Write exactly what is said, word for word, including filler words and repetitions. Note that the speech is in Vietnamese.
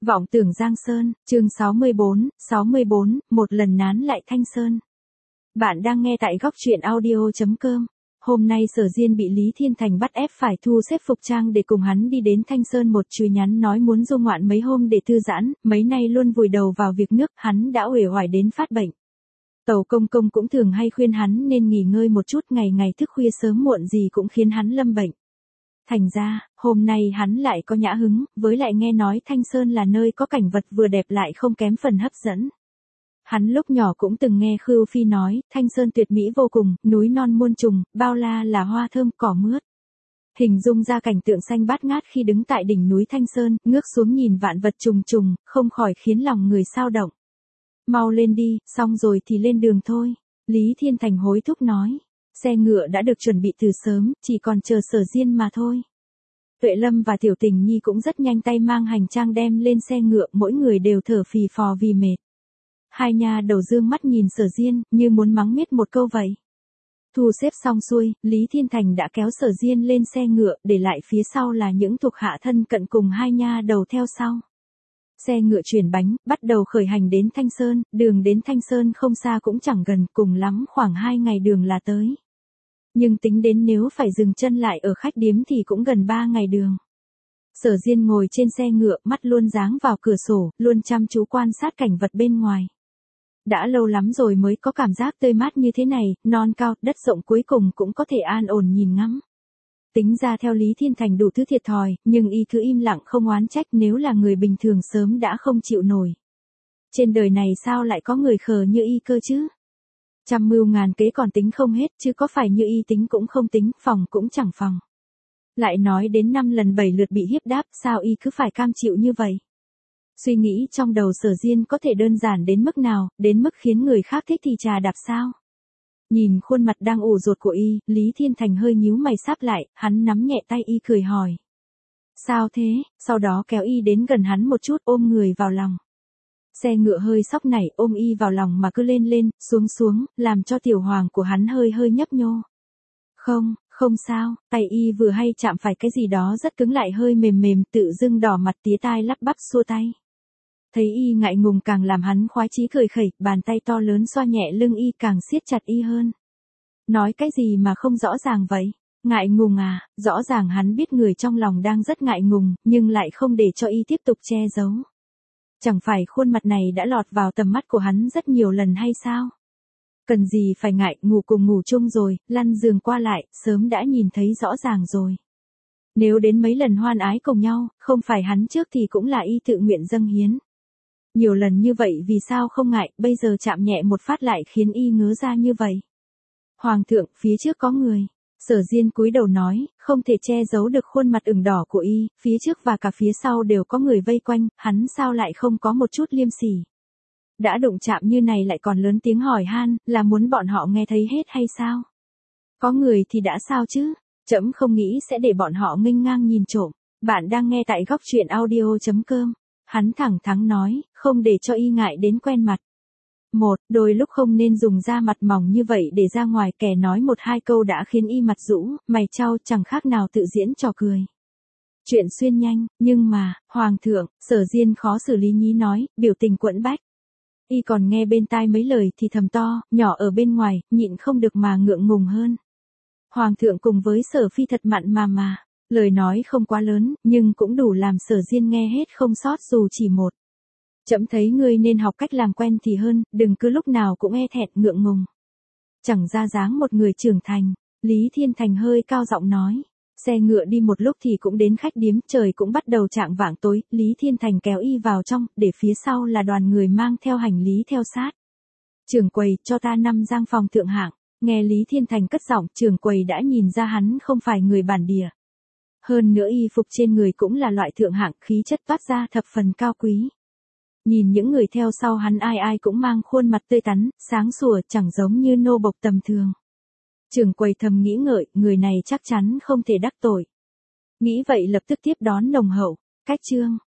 Vọng tưởng Giang Sơn, chương sáu mươi bốn, sáu mươi bốn, một lần nán lại Thanh Sơn. Bạn đang nghe tại góc truyện audio chấm com. Hôm nay Sở Diên bị Lý Thiên Thành bắt ép phải thu xếp phục trang để cùng hắn đi đến Thanh Sơn, một chú nhắn nói muốn du ngoạn mấy hôm để thư giãn, mấy nay luôn vùi đầu vào việc nước, hắn đã uể oải đến phát bệnh. Tàu Công Công cũng thường hay khuyên hắn nên nghỉ ngơi một chút, ngày ngày thức khuya sớm muộn gì cũng khiến hắn lâm bệnh. Thành ra, hôm nay hắn lại có nhã hứng, với lại nghe nói Thanh Sơn là nơi có cảnh vật vừa đẹp lại không kém phần hấp dẫn. Hắn lúc nhỏ cũng từng nghe Khưu Phi nói, Thanh Sơn tuyệt mỹ vô cùng, núi non muôn trùng, bao la là hoa thơm cỏ mướt. Hình dung ra cảnh tượng xanh bát ngát khi đứng tại đỉnh núi Thanh Sơn, ngước xuống nhìn vạn vật trùng trùng, không khỏi khiến lòng người xao động. Mau lên đi, xong rồi thì lên đường thôi. Lý Thiên Thành hối thúc nói. Xe ngựa đã được chuẩn bị từ sớm, chỉ còn chờ Sở Diên mà thôi. Tuệ Lâm và Tiểu Tình Nhi cũng rất nhanh tay mang hành trang đem lên xe ngựa, mỗi người đều thở phì phò vì mệt. Hai nha đầu dương mắt nhìn Sở Diên, như muốn mắng miết một câu vậy. Thu xếp xong xuôi, Lý Thiên Thành đã kéo Sở Diên lên xe ngựa, để lại phía sau là những thuộc hạ thân cận cùng hai nha đầu theo sau. Xe ngựa chuyển bánh, bắt đầu khởi hành đến Thanh Sơn, đường đến Thanh Sơn không xa cũng chẳng gần, cùng lắm khoảng hai ngày đường là tới. Nhưng tính đến nếu phải dừng chân lại ở khách điếm thì cũng gần ba ngày đường. Sở Diên ngồi trên xe ngựa, mắt luôn dáng vào cửa sổ, luôn chăm chú quan sát cảnh vật bên ngoài. Đã lâu lắm rồi mới có cảm giác tươi mát như thế này, non cao, đất rộng cuối cùng cũng có thể an ổn nhìn ngắm. Tính ra theo Lý Thiên Thành đủ thứ thiệt thòi, nhưng y cứ im lặng không oán trách, nếu là người bình thường sớm đã không chịu nổi. Trên đời này sao lại có người khờ như y cơ chứ? Trăm mưu ngàn kế còn tính không hết, chứ có phải như y tính cũng không tính, phòng cũng chẳng phòng. Lại nói đến năm lần bảy lượt bị hiếp đáp, sao y cứ phải cam chịu như vậy? Suy nghĩ trong đầu Sở Diên có thể đơn giản đến mức nào, đến mức khiến người khác thích thì trà đạp sao? Nhìn khuôn mặt đang ủ rột của y, Lý Thiên Thành hơi nhíu mày sáp lại, hắn nắm nhẹ tay y cười hỏi. Sao thế? Sau đó kéo y đến gần hắn một chút, ôm người vào lòng. Xe ngựa hơi sóc nảy, ôm y vào lòng mà cứ lên lên, xuống xuống, làm cho tiểu hoàng của hắn hơi hơi nhấp nhô. Không, không sao, tay y vừa hay chạm phải cái gì đó rất cứng lại hơi mềm mềm, tự dưng đỏ mặt tía tai lắp bắp xua tay. Thấy y ngại ngùng càng làm hắn khoái chí cười khẩy, bàn tay to lớn xoa nhẹ lưng y càng siết chặt y hơn. Nói cái gì mà không rõ ràng vậy? Ngại ngùng à? Rõ ràng hắn biết người trong lòng đang rất ngại ngùng, nhưng lại không để cho y tiếp tục che giấu. Chẳng phải khuôn mặt này đã lọt vào tầm mắt của hắn rất nhiều lần hay sao? Cần gì phải ngại, ngủ cùng ngủ chung rồi, lăn giường qua lại, sớm đã nhìn thấy rõ ràng rồi. Nếu đến mấy lần hoan ái cùng nhau, không phải hắn trước thì cũng là y tự nguyện dâng hiến. Nhiều lần như vậy vì sao không ngại, bây giờ chạm nhẹ một phát lại khiến y ngớ ra như vậy. Hoàng thượng, phía trước có người. Sở Diên cúi đầu nói, không thể che giấu được khuôn mặt ửng đỏ của y, phía trước và cả phía sau đều có người vây quanh, hắn sao lại không có một chút liêm sỉ. Đã đụng chạm như này lại còn lớn tiếng hỏi han, là muốn bọn họ nghe thấy hết hay sao? Có người thì đã sao chứ, trẫm không nghĩ sẽ để bọn họ nghênh ngang nhìn trộm. Bạn đang nghe tại góc truyện audio chấm com. Hắn thẳng thắn nói, không để cho y ngại đến quen mặt. Một, đôi lúc không nên dùng da mặt mỏng như vậy để ra ngoài, kẻ nói một hai câu đã khiến y mặt rũ, mày chau, chẳng khác nào tự diễn trò cười. Chuyện xuyên nhanh, nhưng mà, Hoàng thượng, Sở Diên khó xử lý nhí nói, biểu tình quẫn bách. Y còn nghe bên tai mấy lời thì thầm to, nhỏ ở bên ngoài, nhịn không được mà ngượng ngùng hơn. Hoàng thượng cùng với Sở Phi thật mặn mà mà. Lời nói không quá lớn, nhưng cũng đủ làm Sở Diên nghe hết không sót dù chỉ một. Trẫm thấy ngươi nên học cách làm quen thì hơn, đừng cứ lúc nào cũng e thẹn ngượng ngùng. Chẳng ra dáng một người trưởng thành, Lý Thiên Thành hơi cao giọng nói. Xe ngựa đi một lúc thì cũng đến khách điếm, trời cũng bắt đầu chạng vạng tối, Lý Thiên Thành kéo y vào trong, để phía sau là đoàn người mang theo hành lý theo sát. Trưởng quầy, cho ta năm giang phòng thượng hạng. Nghe Lý Thiên Thành cất giọng, trưởng quầy đã nhìn ra hắn không phải người bản địa. Hơn nữa y phục trên người cũng là loại thượng hạng, khí chất toát ra thập phần cao quý. Nhìn những người theo sau hắn ai ai cũng mang khuôn mặt tươi tắn, sáng sủa, chẳng giống như nô bộc tầm thường. Trưởng quầy thầm nghĩ ngợi, người này chắc chắn không thể đắc tội. Nghĩ vậy lập tức tiếp đón nồng hậu, cách chương,